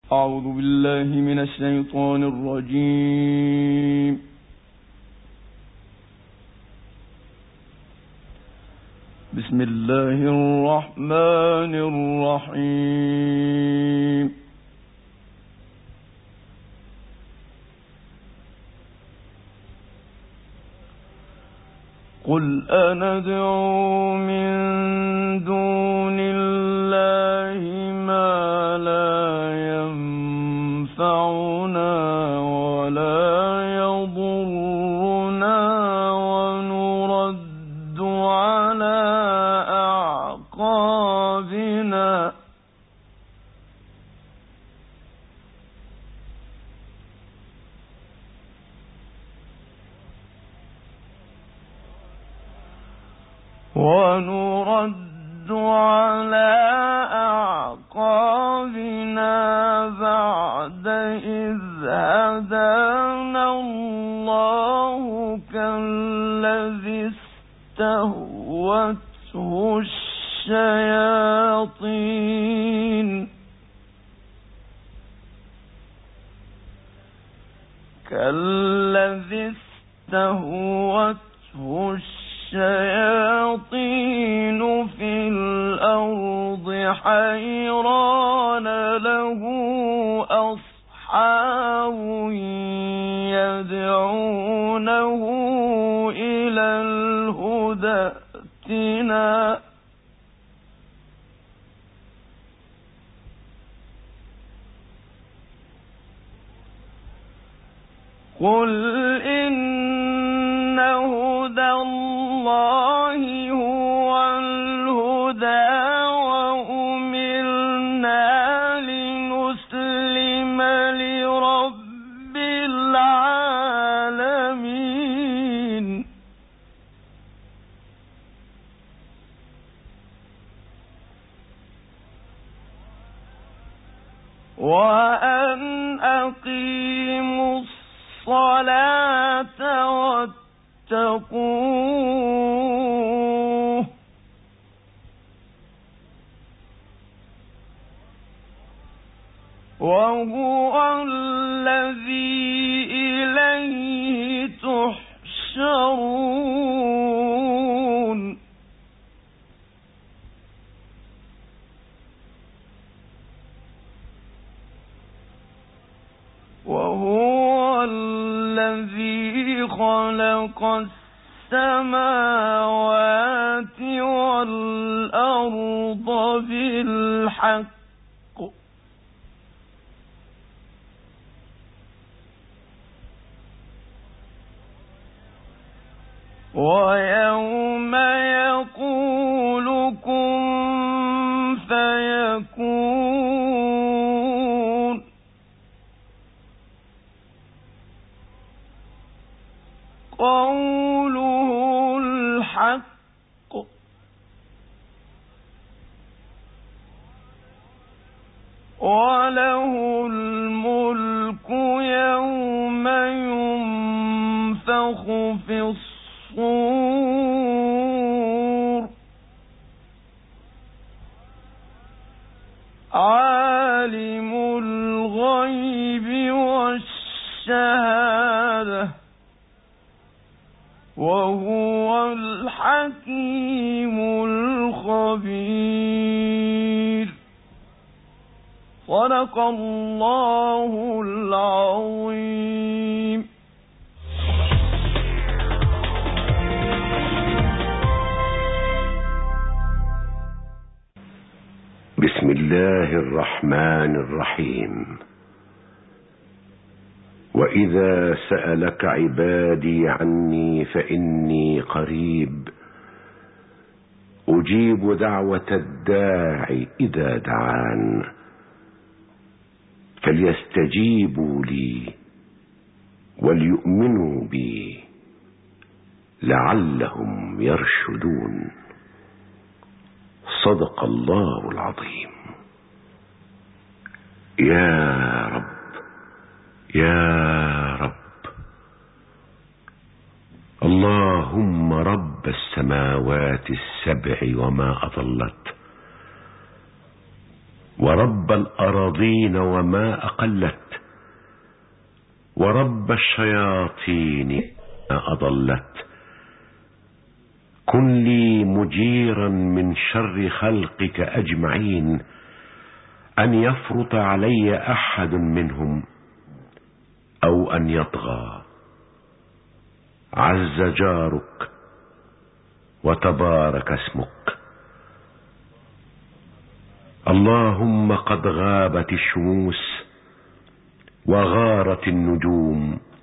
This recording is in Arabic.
أعوذ بالله من الشيطان الرجيم. بسم الله الرحمن الرحيم. قل أندعو من دون الله ما لا ينفعنا ولا يضرنا ونرد على أعقابنا بعد إذ هدانا الله كالذي استهوته الشياطين في الأرض حيران له أصحاب يدعونه إلى الهدى ائتنا قل إن هدى الله هو الهدى وأمرنا لنسلم لرب العالمين وأن أقيموا الصلاة واتقوه وهو الذي إليه تحشرون وهو الذي خلق السماوات والأرض بالحق ويوم يقول كن فيكون قوله الحق وله الملك يوم ينفخ في الصور عالم الغيب والشهادة وهو الحكيم الخبير. صدق الله العظيم. بسم الله الرحمن الرحيم. وإذا سألك عبادي عني فإني قريب أجيب دعوة الداع إذا دعان فليستجيبوا لي وليؤمنوا بي لعلهم يرشدون. صدق الله العظيم. يا رب يا رب اللهم رب السماوات السبع وما أضلت ورب الأرض الأراضين وما أقلت، ورب الشياطين ما أضلت. كن لي مجيرا من شر خلقك أجمعين، أن يفرط علي أحد منهم أو أن يطغى. عز جارك وتبارك اسمك. اللهم قد غابت الشموس وغارت النجوم